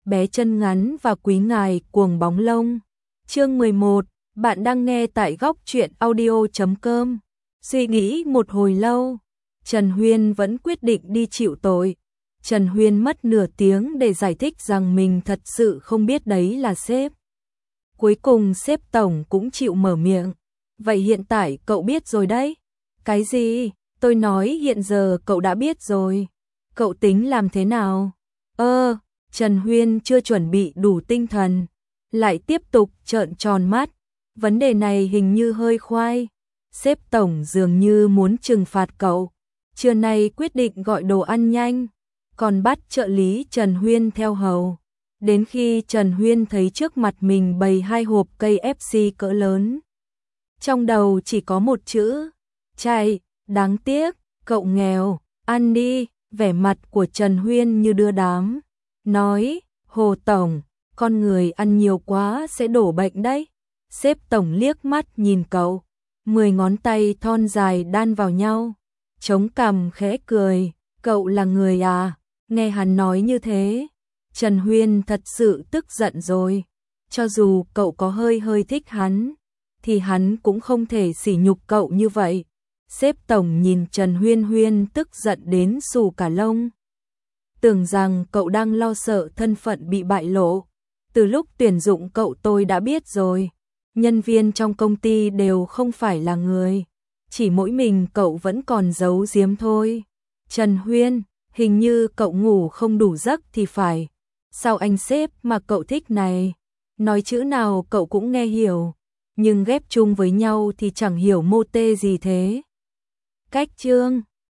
bé chân ngắn và quý ngài cuồng bóng lông. Chương 11, bạn đang nghe tại góc truyện audio.com. Suy nghĩ một hồi lâu, Trần Huyên vẫn quyết định đi chịu tội. Trần Huyên mất nửa tiếng để giải thích rằng mình thật sự không biết đấy là sếp. Cuối cùng sếp tổng cũng chịu mở miệng. Vậy hiện tại cậu biết rồi đấy. Cái gì? Tôi nói hiện giờ cậu đã biết rồi. Cậu tính làm thế nào? Trần Huyên chưa chuẩn bị đủ tinh thần, lại tiếp tục trợn tròn mắt. Vấn đề này hình như hơi khoai. Sếp tổng dường như muốn trừng phạt cậu. Trưa nay quyết định gọi đồ ăn nhanh, còn bắt trợ lý Trần Huyên theo hầu. Đến khi Trần Huyên thấy trước mặt mình bày 2 hộp cây KFC cỡ lớn. Trong đầu chỉ có một chữ, chay, đáng tiếc, cậu nghèo, ăn đi. Vẻ mặt của Trần Huyên như đưa đám. Nói, Hồ Tổng, con người ăn nhiều quá sẽ đổ bệnh đấy. Sếp tổng liếc mắt nhìn cậu, 10 ngón tay thon dài đan vào nhau, chống cằm khẽ cười, cậu là người à? Nghe hắn nói như thế, Trần Huyên thật sự tức giận rồi. Cho dù cậu có hơi thích hắn, thì hắn cũng không thể sỉ nhục cậu như vậy. Sếp tổng nhìn Trần Huyên tức giận đến xù cả lông. Tưởng rằng cậu đang lo sợ thân phận bị bại lộ. Từ lúc tuyển dụng cậu tôi đã biết rồi. Nhân viên trong công ty đều không phải là người. Chỉ mỗi mình cậu vẫn còn giấu giếm thôi. Trần Huyên, hình như cậu ngủ không đủ giấc thì phải. Sao anh sếp mà cậu thích này? Nói chữ nào cậu cũng nghe hiểu. Nhưng ghép chung với nhau thì chẳng hiểu mô tê gì thế. Cách chương